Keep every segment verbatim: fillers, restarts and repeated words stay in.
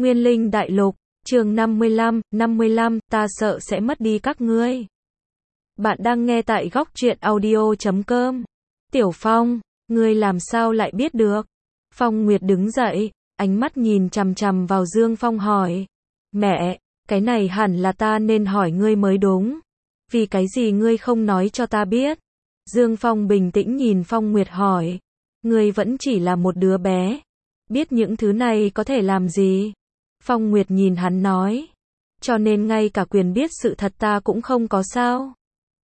Nguyên Linh Đại Lục, chương năm mươi lăm, năm mươi lăm, ta sợ sẽ mất đi các ngươi. Bạn đang nghe tại góc truyện audio chấm com. Tiểu Phong, ngươi làm sao lại biết được? Phong Nguyệt đứng dậy, ánh mắt nhìn chằm chằm vào Dương Phong hỏi. Mẹ, cái này hẳn là ta nên hỏi ngươi mới đúng. Vì cái gì ngươi không nói cho ta biết? Dương Phong bình tĩnh nhìn Phong Nguyệt hỏi. Ngươi vẫn chỉ là một đứa bé. Biết những thứ này có thể làm gì? Phong Nguyệt nhìn hắn nói. Cho nên ngay cả quyền biết sự thật ta cũng không có sao?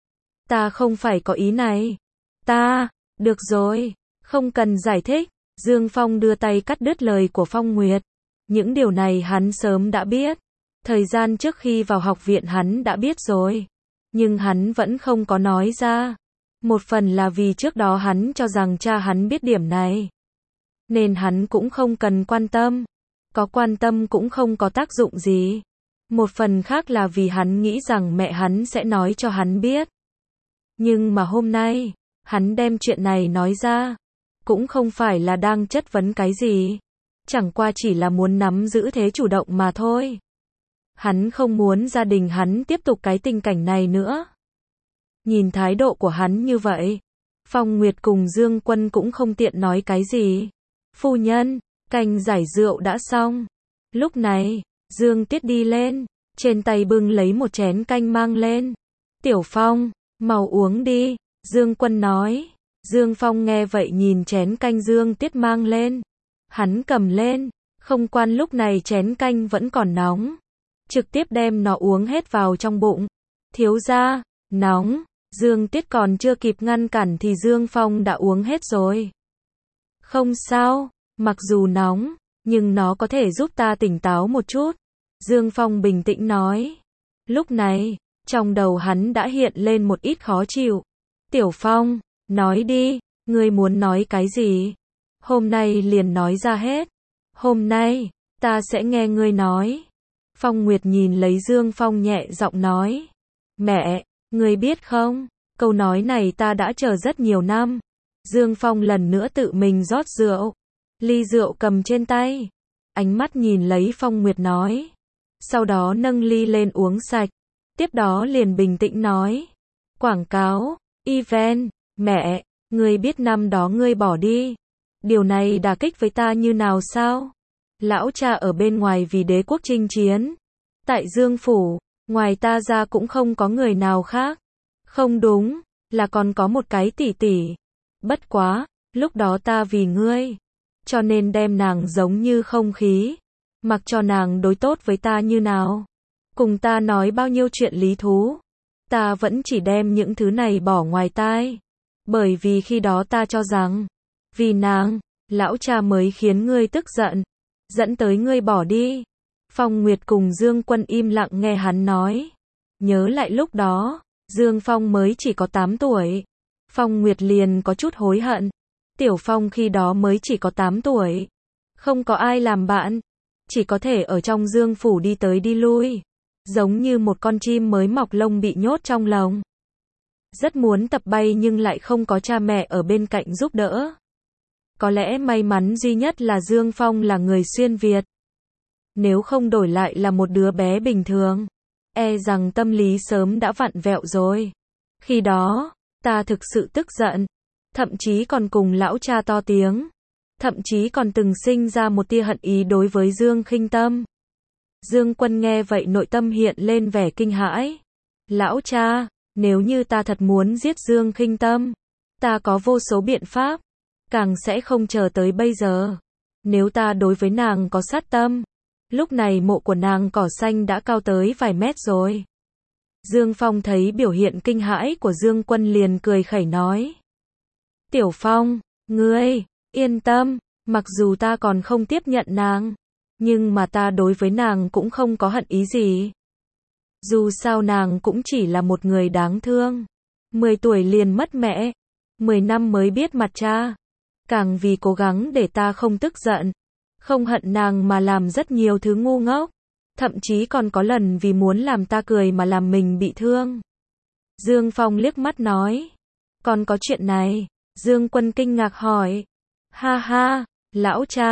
Ta không phải có ý này. Ta, được rồi, không cần giải thích. Dương Phong đưa tay cắt đứt lời của Phong Nguyệt. Những điều này hắn sớm đã biết. Thời gian trước khi vào học viện hắn đã biết rồi. Nhưng hắn vẫn không có nói ra. Một phần là vì trước đó hắn cho rằng cha hắn biết điểm này. Nên hắn cũng không cần quan tâm. Có quan tâm cũng không có tác dụng gì. Một phần khác là vì hắn nghĩ rằng mẹ hắn sẽ nói cho hắn biết. Nhưng mà hôm nay, hắn đem chuyện này nói ra. Cũng không phải là đang chất vấn cái gì. Chẳng qua chỉ là muốn nắm giữ thế chủ động mà thôi. Hắn không muốn gia đình hắn tiếp tục cái tình cảnh này nữa. Nhìn thái độ của hắn như vậy, Phong Nguyệt cùng Dương Quân cũng không tiện nói cái gì. Phu nhân, canh giải rượu đã xong. Lúc này, Dương Tiết đi lên, trên tay bưng lấy một chén canh mang lên. Tiểu Phong, mau uống đi, Dương Quân nói. Dương Phong nghe vậy nhìn chén canh Dương Tiết mang lên. Hắn cầm lên, không quan lúc này chén canh vẫn còn nóng. Trực tiếp đem nó uống hết vào trong bụng. Thiếu gia, nóng. Dương Tiết còn chưa kịp ngăn cản thì Dương Phong đã uống hết rồi. Không sao, mặc dù nóng, nhưng nó có thể giúp ta tỉnh táo một chút. Dương Phong bình tĩnh nói. Lúc này, trong đầu hắn đã hiện lên một ít khó chịu. Tiểu Phong, nói đi, ngươi muốn nói cái gì? Hôm nay liền nói ra hết. Hôm nay, ta sẽ nghe ngươi nói. Phong Nguyệt nhìn lấy Dương Phong nhẹ giọng nói. Mẹ, ngươi biết không, câu nói này ta đã chờ rất nhiều năm. Dương Phong lần nữa tự mình rót rượu. Ly rượu cầm trên tay. Ánh mắt nhìn lấy Phong Nguyệt nói. Sau đó nâng ly lên uống sạch. Tiếp đó liền bình tĩnh nói. Quảng cáo, event, mẹ, ngươi biết năm đó ngươi bỏ đi. Điều này đả kích với ta như nào sao? Lão cha ở bên ngoài vì đế quốc chinh chiến. Tại Dương Phủ, ngoài ta ra cũng không có người nào khác. Không đúng, là còn có một cái tỷ tỷ. Bất quá, lúc đó ta vì ngươi. Cho nên đem nàng giống như không khí. Mặc cho nàng đối tốt với ta như nào. Cùng ta nói bao nhiêu chuyện lý thú. Ta vẫn chỉ đem những thứ này bỏ ngoài tai. Bởi vì khi đó ta cho rằng, vì nàng, lão cha mới khiến ngươi tức giận. Dẫn tới ngươi bỏ đi. Phong Nguyệt cùng Dương Quân im lặng nghe hắn nói. Nhớ lại lúc đó, Dương Phong mới chỉ có tám tuổi. Phong Nguyệt liền có chút hối hận. Tiểu Phong khi đó mới chỉ có tám tuổi. Không có ai làm bạn. Chỉ có thể ở trong Dương Phủ đi tới đi lui. Giống như một con chim mới mọc lông bị nhốt trong lồng. Rất muốn tập bay nhưng lại không có cha mẹ ở bên cạnh giúp đỡ. Có lẽ may mắn duy nhất là Dương Phong là người xuyên Việt. Nếu không đổi lại là một đứa bé bình thường, e rằng tâm lý sớm đã vặn vẹo rồi. Khi đó, ta thực sự tức giận, thậm chí còn cùng lão cha to tiếng, thậm chí còn từng sinh ra một tia hận ý đối với Dương Khinh Tâm. Dương Quân nghe vậy nội tâm hiện lên vẻ kinh hãi. Lão cha, nếu như ta thật muốn giết Dương Khinh Tâm, ta có vô số biện pháp, càng sẽ không chờ tới bây giờ. Nếu ta đối với nàng có sát tâm, lúc này mộ của nàng cỏ xanh đã cao tới vài mét rồi. Dương Phong thấy biểu hiện kinh hãi của Dương Quân liền cười khẩy nói. Tiểu Phong, ngươi, yên tâm, mặc dù ta còn không tiếp nhận nàng, nhưng mà ta đối với nàng cũng không có hận ý gì. Dù sao nàng cũng chỉ là một người đáng thương. Mười tuổi liền mất mẹ, mười năm mới biết mặt cha. Càng vì cố gắng để ta không tức giận, không hận nàng mà làm rất nhiều thứ ngu ngốc. Thậm chí còn có lần vì muốn làm ta cười mà làm mình bị thương. Dương Phong liếc mắt nói. Còn có chuyện này? Dương Quân kinh ngạc hỏi. Ha ha, lão cha,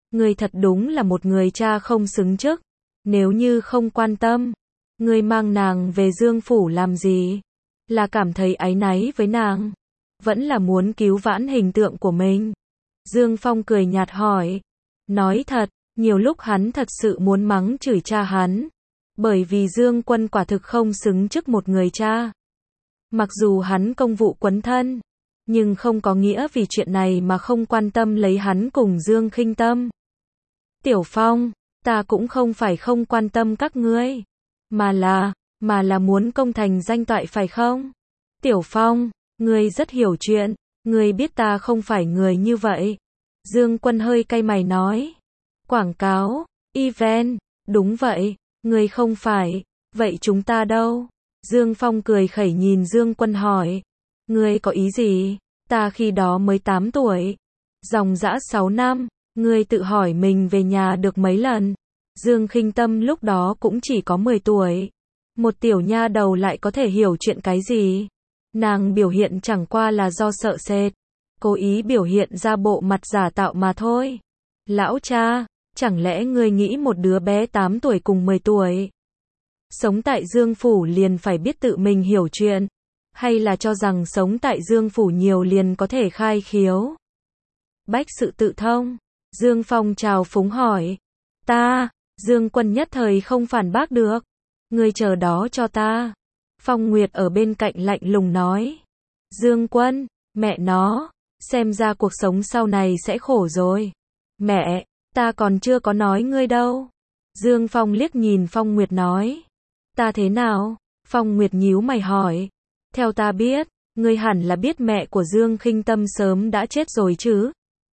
ngươi thật đúng là một người cha không xứng chức. Nếu như không quan tâm, ngươi mang nàng về Dương phủ làm gì? Là cảm thấy áy náy với nàng? Vẫn là muốn cứu vãn hình tượng của mình? Dương Phong cười nhạt hỏi. Nói thật, nhiều lúc hắn thật sự muốn mắng chửi cha hắn. Bởi vì Dương Quân quả thực không xứng chức một người cha. Mặc dù hắn công vụ quấn thân, nhưng không có nghĩa vì chuyện này mà không quan tâm lấy hắn cùng Dương Khinh Tâm. Tiểu Phong, ta cũng không phải không quan tâm các ngươi, mà là, mà là muốn công thành danh toại phải không? Tiểu Phong, ngươi rất hiểu chuyện, ngươi biết ta không phải người như vậy. Dương Quân hơi cay mày nói. Quảng cáo, event, đúng vậy, ngươi không phải, vậy chúng ta đâu? Dương Phong cười khẩy nhìn Dương Quân hỏi. Ngươi có ý gì? Ta khi đó mới tám tuổi. Dòng dã sáu năm, ngươi tự hỏi mình về nhà được mấy lần? Dương Khinh Tâm lúc đó cũng chỉ có mười tuổi. Một tiểu nha đầu lại có thể hiểu chuyện cái gì? Nàng biểu hiện chẳng qua là do sợ sệt, cố ý biểu hiện ra bộ mặt giả tạo mà thôi. Lão cha, chẳng lẽ ngươi nghĩ một đứa bé tám tuổi cùng mười tuổi sống tại Dương phủ liền phải biết tự mình hiểu chuyện, hay là cho rằng sống tại Dương phủ nhiều liền có thể khai khiếu bách sự tự thông? Dương Phong trào phúng hỏi. Ta, Dương Quân nhất thời không phản bác được. Ngươi chờ đó cho ta. Phong Nguyệt ở bên cạnh lạnh lùng nói. Dương Quân, mẹ nó, xem ra cuộc sống sau này sẽ khổ rồi. Mẹ, ta còn chưa có nói ngươi đâu. Dương Phong liếc nhìn Phong Nguyệt nói. Ta thế nào? Phong Nguyệt nhíu mày hỏi. Theo ta biết, ngươi hẳn là biết mẹ của Dương Khinh Tâm sớm đã chết rồi chứ.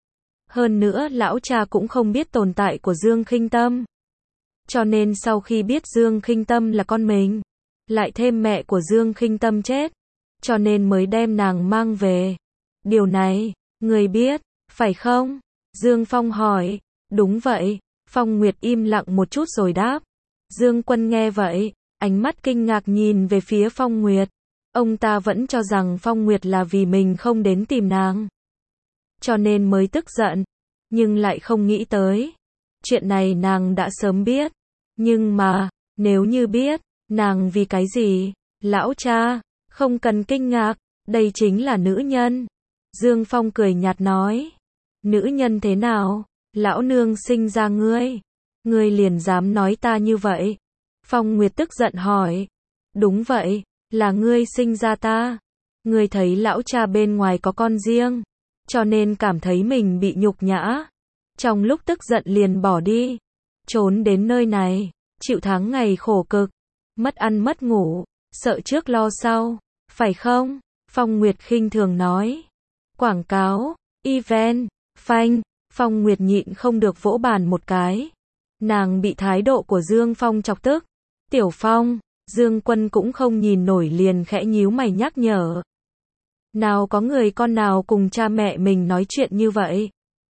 Hơn nữa lão cha cũng không biết tồn tại của Dương Khinh Tâm. Cho nên sau khi biết Dương Khinh Tâm là con mình, lại thêm mẹ của Dương Khinh Tâm chết, cho nên mới đem nàng mang về. Điều này, ngươi biết, phải không? Dương Phong hỏi. Đúng vậy. Phong Nguyệt im lặng một chút rồi đáp. Dương Quân nghe vậy, ánh mắt kinh ngạc nhìn về phía Phong Nguyệt. Ông ta vẫn cho rằng Phong Nguyệt là vì mình không đến tìm nàng, cho nên mới tức giận, nhưng lại không nghĩ tới. Chuyện này nàng đã sớm biết. Nhưng mà, nếu như biết, nàng vì cái gì? Lão cha, không cần kinh ngạc, đây chính là nữ nhân. Dương Phong cười nhạt nói. Nữ nhân thế nào? Lão nương sinh ra ngươi, ngươi liền dám nói ta như vậy? Phong Nguyệt tức giận hỏi. Đúng vậy, là ngươi sinh ra ta. Ngươi thấy lão cha bên ngoài có con riêng, cho nên cảm thấy mình bị nhục nhã. Trong lúc tức giận liền bỏ đi, trốn đến nơi này, chịu tháng ngày khổ cực, mất ăn mất ngủ, sợ trước lo sau, phải không? Phong Nguyệt khinh thường nói. Quảng cáo, event, phanh. Phong Nguyệt nhịn không được vỗ bàn một cái. Nàng bị thái độ của Dương Phong chọc tức. Tiểu Phong, Dương Quân cũng không nhìn nổi liền khẽ nhíu mày nhắc nhở. Nào có người con nào cùng cha mẹ mình nói chuyện như vậy?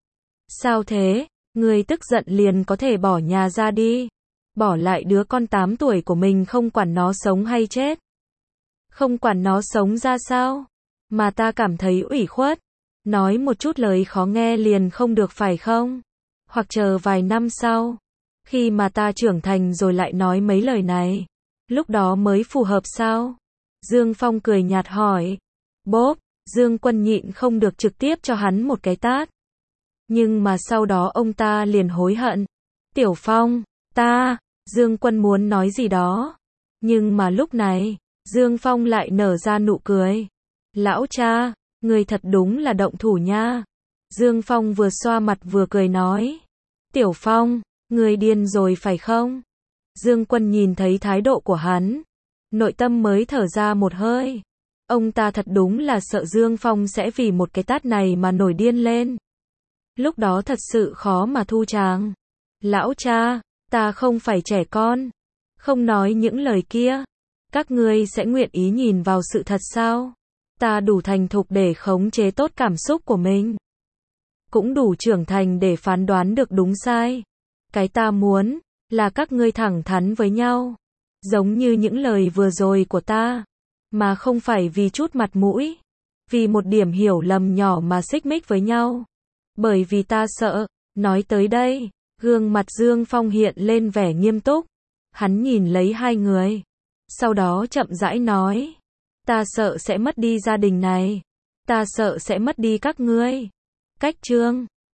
Sao thế? Người tức giận liền có thể bỏ nhà ra đi, bỏ lại đứa con tám tuổi của mình không quản nó sống hay chết. Không quản nó sống ra sao? Mà ta cảm thấy ủy khuất. Nói một chút lời khó nghe liền không được phải không? Hoặc chờ vài năm sau, khi mà ta trưởng thành rồi lại nói mấy lời này, lúc đó mới phù hợp sao? Dương Phong cười nhạt hỏi. Bốp, Dương Quân nhịn không được trực tiếp cho hắn một cái tát. Nhưng mà sau đó ông ta liền hối hận. Tiểu Phong, ta, Dương Quân muốn nói gì đó. Nhưng mà lúc này, Dương Phong lại nở ra nụ cười. Lão cha, người thật đúng là động thủ nha. Dương Phong vừa xoa mặt vừa cười nói. Tiểu Phong, người điên rồi phải không? Dương Quân nhìn thấy thái độ của hắn, nội tâm mới thở ra một hơi. Ông ta thật đúng là sợ Dương Phong sẽ vì một cái tát này mà nổi điên lên. Lúc đó thật sự khó mà thu tràng. Lão cha, ta không phải trẻ con. Không nói những lời kia. Các ngươi sẽ nguyện ý nhìn vào sự thật sao? Ta đủ thành thục để khống chế tốt cảm xúc của mình. Cũng đủ trưởng thành để phán đoán được đúng sai. Cái ta muốn, là các ngươi thẳng thắn với nhau. Giống như những lời vừa rồi của ta. Mà không phải vì chút mặt mũi. Vì một điểm hiểu lầm nhỏ mà xích mích với nhau. Bởi vì ta sợ, Nói tới đây, gương mặt Dương Phong hiện lên vẻ nghiêm túc. Hắn nhìn lấy hai người. Sau đó chậm rãi nói. Ta sợ sẽ mất đi gia đình này. Ta sợ sẽ mất đi các ngươi. Cách chương